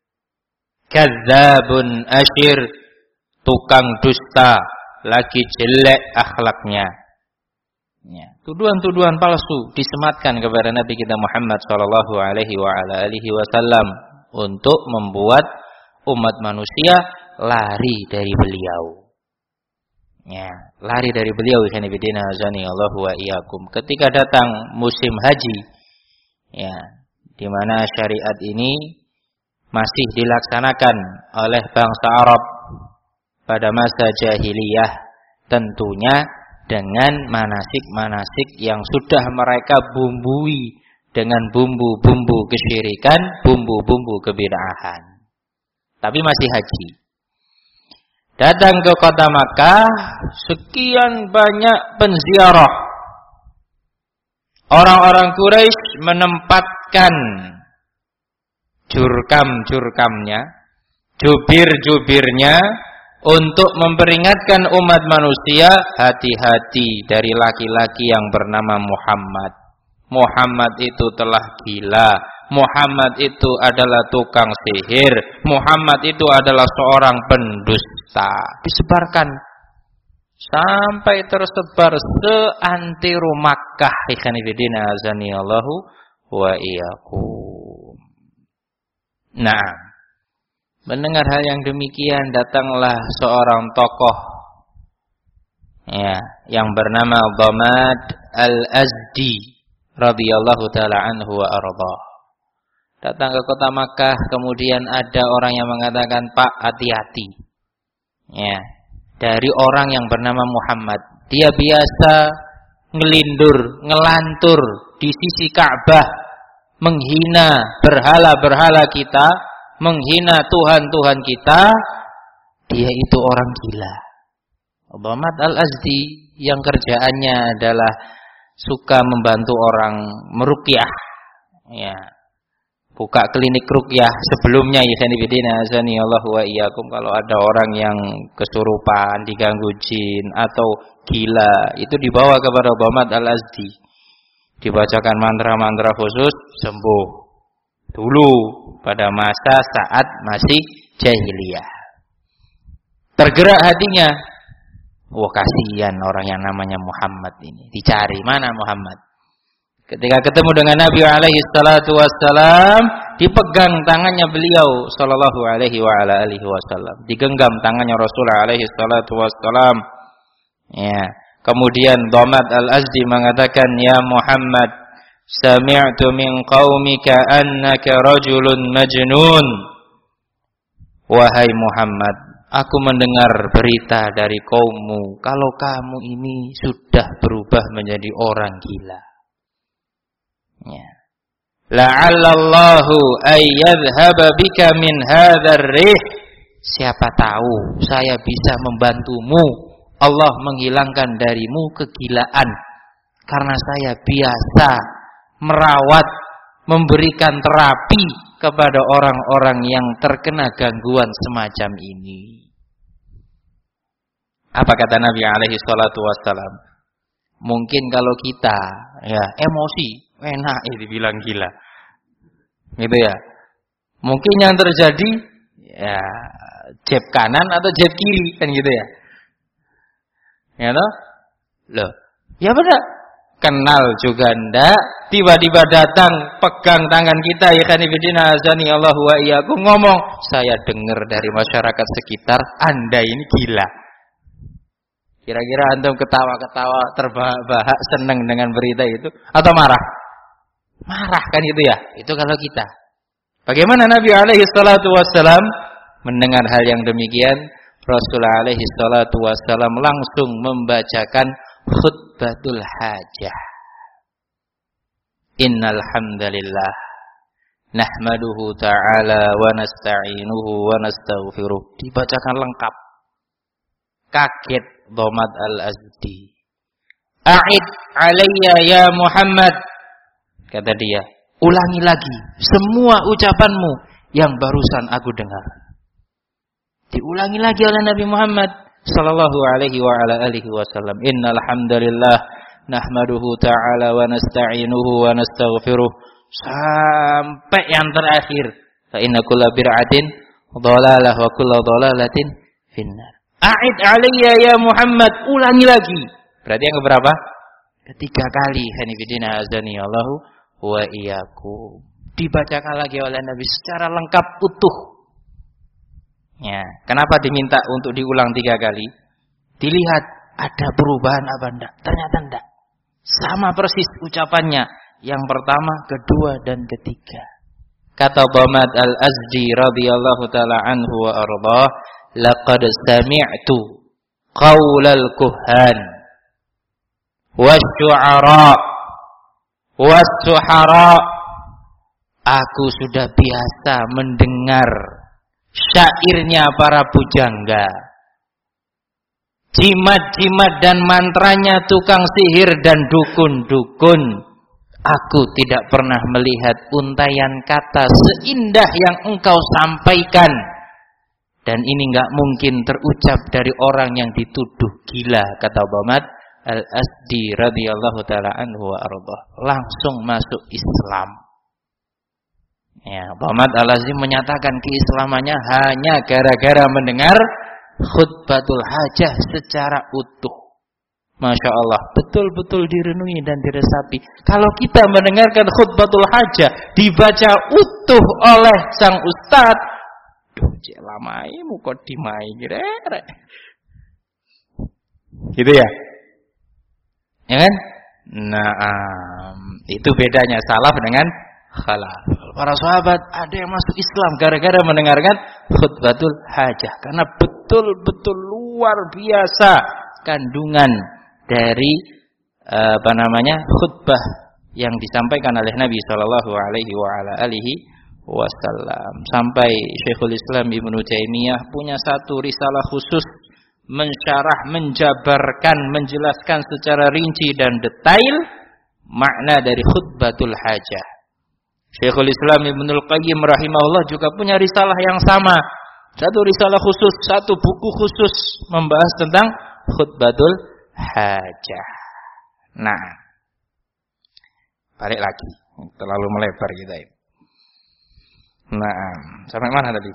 kadzabun asyir, tukang dusta, lagi jelek akhlaknya. Ya, tuduhan-tuduhan palsu disematkan kepada Nabi kita Muhammad sallallahu alaihi wa ala alihi wasallam untuk membuat umat manusia lari dari beliau. Ya, lari dari beliau. Ikhwanifidina azani Allahu wa iyyakum. Ketika datang musim haji, ya, di mana syariat ini masih dilaksanakan oleh bangsa Arab pada masa jahiliyah, tentunya dengan manasik-manasik yang sudah mereka bumbui dengan bumbu-bumbu kesyirikan, bumbu-bumbu kebid'ahan. Tapi masih haji. Datang ke kota Makkah, sekian banyak penziarah. Orang-orang Quraisy menempatkan jurkam-jurkamnya, jubir-jubirnya, untuk memperingatkan umat manusia, hati-hati dari laki-laki yang bernama Muhammad. Muhammad itu telah gila. Muhammad itu adalah tukang sihir. Muhammad itu adalah seorang pendusta. Disebarkan sampai tersebar seantero Makkah. Ikhwanifidina azani Allahu wa iyyakum. Nah, mendengar hal yang demikian, datanglah seorang tokoh, ya, yang bernama Dhamad al-Azdi radhiyallahu taala anhu wa ardhah. Datang ke kota Makkah, kemudian ada orang yang mengatakan, "Pak, hati-hati." Ya, dari orang yang bernama Muhammad. Dia biasa ngelindur, ngelantur di sisi Ka'bah, menghina berhala-berhala kita, menghina Tuhan-Tuhan kita, dia itu orang gila. Dhamad al-Azdi yang kerjaannya adalah suka membantu orang meruqyah, ya, buka klinik ruqyah. Sebelumnya ikhwan fillah azani Allah wa iyyakum, kalau ada orang yang kesurupan, diganggu jin atau gila, itu dibawa kepada Dhamad al-Azdi, dibacakan mantra-mantra khusus, sembuh. Dulu pada masa saat masih jahiliyah, tergerak hatinya. Wah, kasihan orang yang namanya Muhammad ini. Dicari mana Muhammad. Ketika ketemu dengan Nabi alaihi salatu wassalam, dipegang tangannya beliau sallallahu alaihi wa ala alihi wasallam. Digenggam tangannya Rasulullah alaihi salatu wassalam. Ya. Kemudian Dhamad al-Azdi mengatakan, "Ya Muhammad, sami'tu min qaumika annaka rajulun majnun." Wahai Muhammad, aku mendengar berita dari kaummu kalau kamu ini sudah berubah menjadi orang gila. Ya. La'allallahu ay yadhhaba bika min hadzal rih. Siapa tahu saya bisa membantumu, Allah menghilangkan darimu kegilaan, karena saya biasa merawat, memberikan terapi kepada orang-orang yang terkena gangguan semacam ini. Apa kata Nabi alaihi salatu wassalam? Mungkin kalau kita ya emosi, enak eh dibilang gila. Gitu ya. Mungkin yang terjadi ya jeb kanan atau jeb kiri kan gitu ya. Ya toh? Loh, ya benar. Kenal juga ndak, tiba-tiba datang pegang tangan kita, ya kan ibadina azani Allah wa iyyakum, ngomong, saya dengar dari masyarakat sekitar Anda ini gila. Kira-kira antum ketawa-ketawa terbahak senang dengan berita itu atau marah? Marah kan itu ya. Itu kalau kita. Bagaimana Nabi alaihi salatu wassalam mendengar hal yang demikian? Rasulullah alaihi salatu wassalam langsung membacakan khutbatul hajah. Innal hamdalillah nahmaduhu ta'ala wa nasta'inuhu wa nastaghfiruh. Dibacakan lengkap. Kaget Dhamad al-Azdi. A'id alayya ya Muhammad. Kata dia, ulangi lagi semua ucapanmu yang barusan aku dengar. Diulangi lagi oleh Nabi Muhammad sallallahu alaihi wa ala alihi wasallam. Innal hamdalillah nahmaduhu ta'ala wa nasta'inuhu wa nastaghfiruh, sampai yang terakhir, fa inna kulla bid'atin dhalalah wa kullu dhalalatin finnar. A'id alayya ya Muhammad, ulangi lagi. Berarti yang keberapa? Ketiga kali. Hanifidina azani Allahu wa iyyakum. Dibacakan lagi oleh Nabi secara lengkap utuh. Ya, kenapa diminta untuk diulang tiga kali? Dilihat ada perubahan apa enggak? Ternyata enggak. Sama persis ucapannya. Yang pertama, kedua, dan ketiga. Kata Dhamad al-Azdi radhiyallahu ta'ala anhu wa ardhah, laqad sami'tu qaulal kuhan wasyu'ara was-suhara. Aku sudah biasa mendengar syairnya para pujangga, jimat-jimat dan mantranya tukang sihir dan dukun-dukun. Aku tidak pernah melihat untaian kata seindah yang engkau sampaikan. Dan ini enggak mungkin terucap dari orang yang dituduh gila, kata Dhamad al-Azdi radhiyallahu ta'ala anhu wa ardhah. Langsung masuk Islam. Ya, Dhamad al-Azdi menyatakan keislamannya hanya gara-gara mendengar khutbatul hajah secara utuh. Masya Allah, betul-betul direnungi dan diresapi. Kalau kita mendengarkan khutbatul hajah dibaca utuh oleh sang ustadz, duh, cek lamai mukodimai kira-kira. Gitu ya? Ya kan? Nah, um, itu bedanya salaf dengan khalaf. Para sahabat ada yang masuk Islam gara-gara mendengarkan khutbatul hajah, karena betul-betul luar biasa kandungan dari uh, apa namanya khutbah yang disampaikan oleh Nabi Shallallahu Alaihi wa ala alihi wasallam. Sampai Syekhul Islam Ibnu Taimiyah punya satu risalah khusus mensyarah, menjabarkan, menjelaskan secara rinci dan detail makna dari khutbatul hajah. Syekhul Islam Ibnul Qayyim rahimahullah juga punya risalah yang sama. Satu risalah khusus, satu buku khusus membahas tentang khutbatul hajah. Nah, balik lagi. Terlalu melebar kita ini. Nah, sampai mana tadi?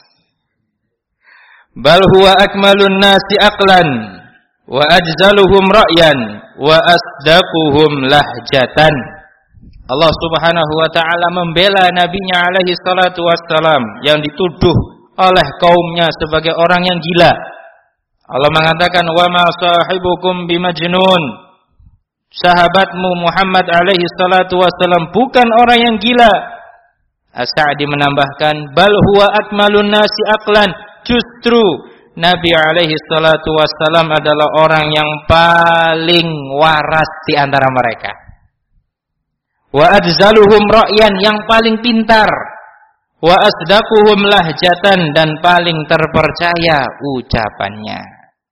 Bal huwa akmalun nasi aqlan wa ajzaluhum ra'yan wa asdaquhum lahjatan. Allah Subhanahu wa taala membela nabinya alaihi salatu wassalam yang dituduh oleh kaumnya sebagai orang yang gila. Allah mengatakan wa ma sahibukum bimajnun. Sahabatmu Muhammad alaihi salatu wassalam bukan orang yang gila. As-Sa'di menambahkan bal huwa akmalun nasi aqlan. Justru Nabi alaihi salatu wassalam adalah orang yang paling waras di antara mereka. Wa adzluhum ra'yan, yang paling pintar. Wa asdaquhum lahjatan, dan paling terpercaya ucapannya.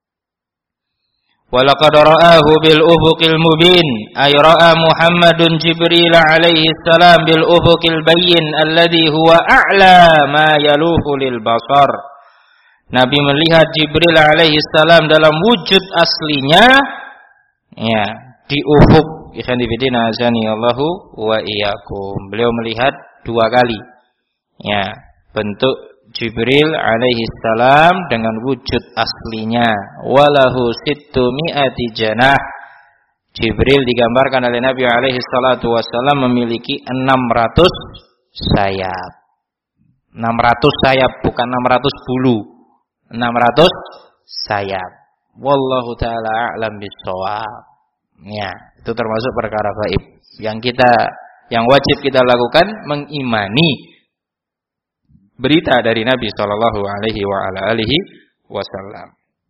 Wa laqad ra'ahu bil ufuqil mubin, ay ra'a Muhammadun Jibril alaihi salam bil ufuqil bayyin alladhi huwa a'la ma yaluhu lil basar. Nabi melihat Jibril alaihi salam dalam wujud aslinya, ya, di ufuk. Ikhwan fillah azani Allahu wa iyyakum. Beliau melihat dua kali, ya, bentuk Jibril alaihi salam dengan wujud aslinya. Walahu sittu mi'ati janah. Jibril digambarkan oleh Nabi alaihi salatu wasallam memiliki enam ratus sayap. enam ratus sayap, bukan enam ratus bulu. enam ratus sayap. Wallahu taala a'lam bissawab. Ya, itu termasuk perkara gaib yang kita yang wajib kita lakukan, mengimani berita dari Nabi sallallahu alaihi wa ala alihi wasallam.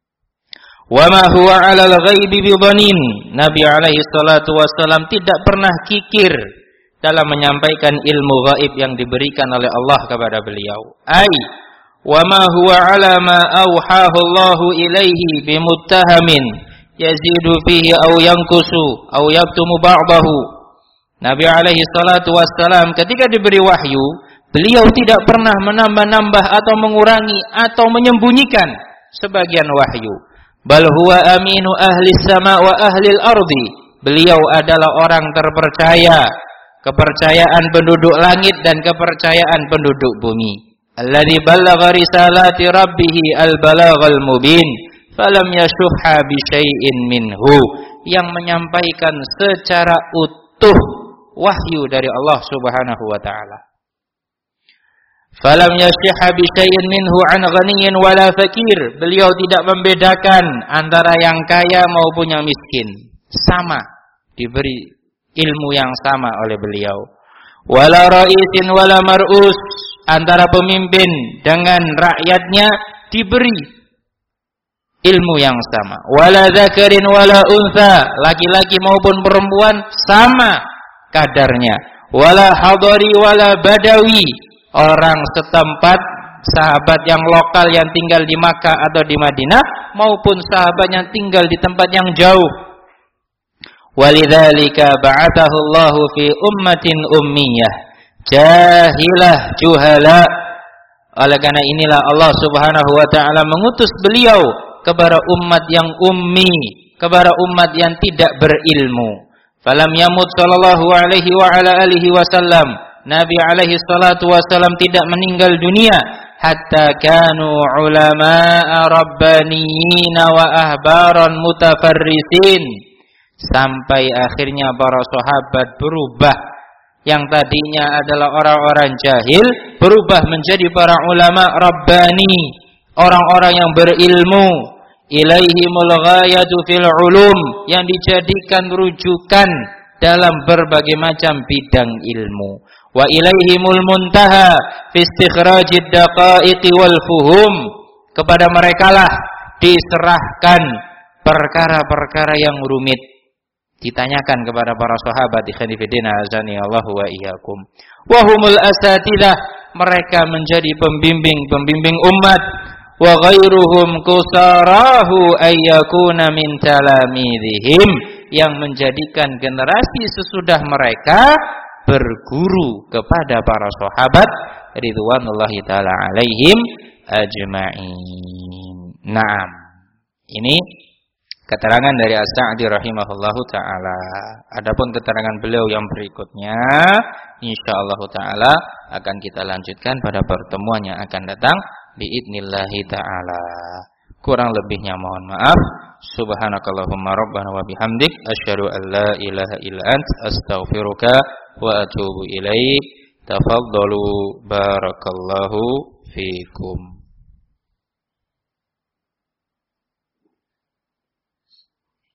Wa ma huwa 'alal ghaibi bidhanin. Nabi alaihi salatu wasallam tidak pernah kikir dalam menyampaikan ilmu gaib yang diberikan oleh Allah kepada beliau. Ai wa ma huwa 'ala ma auhahu Allahu ilaihi bimuttahamin yazidu fihi aw yanqusu aw yaktumu ba'dahu. Nabi alaihi salatu wassalam ketika diberi wahyu, beliau tidak pernah menambah-nambah atau mengurangi atau menyembunyikan sebagian wahyu. Bal huwa aminu ahli sama wa ahli al-ardi. Beliau adalah orang terpercaya, kepercayaan penduduk langit dan kepercayaan penduduk bumi. Alladzi ballagha risalati rabbih al-balaghal mubin. Falam yashuhha bi syai'in minhu, yang menyampaikan secara utuh wahyu dari Allah Subhanahu wa taala. Falam yashuhha bi syai'in minhu an ghaniyyin wala fakir. Beliau tidak membedakan antara yang kaya maupun yang miskin. Sama, diberi ilmu yang sama oleh beliau. Wala ra'isin wala mar'us, antara pemimpin dengan rakyatnya diberi ilmu yang sama. Wala dzakarin wala untha, laki-laki maupun perempuan sama kadarnya. Wala hadari wala badawi, orang setempat, sahabat yang lokal yang tinggal di Makkah atau di Madinah, maupun sahabat yang tinggal di tempat yang jauh. Walidzalika ba'athahu Allahu fi ummatin ummiyah jahilah juhala. Oleh karena inilah Allah Subhanahu wa taala mengutus beliau kepada umat yang ummi, kepada umat yang tidak berilmu. Falam yamut sallallahu alaihi wa ala alihi wasallam. Nabi alaihi salatu wasallam tidak meninggal dunia hatta kanu ulama'a rabbaniyin wa ahbaran mutafarrisin. Sampai akhirnya para sahabat berubah, yang tadinya adalah orang-orang jahil berubah menjadi para ulama rabbani, orang-orang yang berilmu. Ilaihimul ghayatu fil ulum, yang dijadikan rujukan dalam berbagai macam bidang ilmu. Wa ilaihimul muntaha fi istikhrajid daqaiqi wal fuhum. Kepada merekalah diserahkan perkara-perkara yang rumit. Ditanyakan kepada para sahabat, ikhwan fillah azani Allahu wa iyyakum. Wa humul asatidzah, mereka menjadi pembimbing-pembimbing umat. Wa ghairuhum kusarahu ayyakuna min talamidihim, yang menjadikan generasi sesudah mereka berguru kepada para sahabat ridwanullahi taala alaihim ajma'in. Naam. Ini keterangan dari As-Sa'di rahimahullahu taala. Adapun keterangan beliau yang berikutnya insyaallah taala akan kita lanjutkan pada pertemuan yang akan datang biidznillah taala. Kurang lebihnya mohon maaf. Subhanakallahumma rabbana wa bihamdik asyhadu an la ilaha illa ant astaghfiruka wa atubu ilaik. Tafaddalu barakallahu fikum.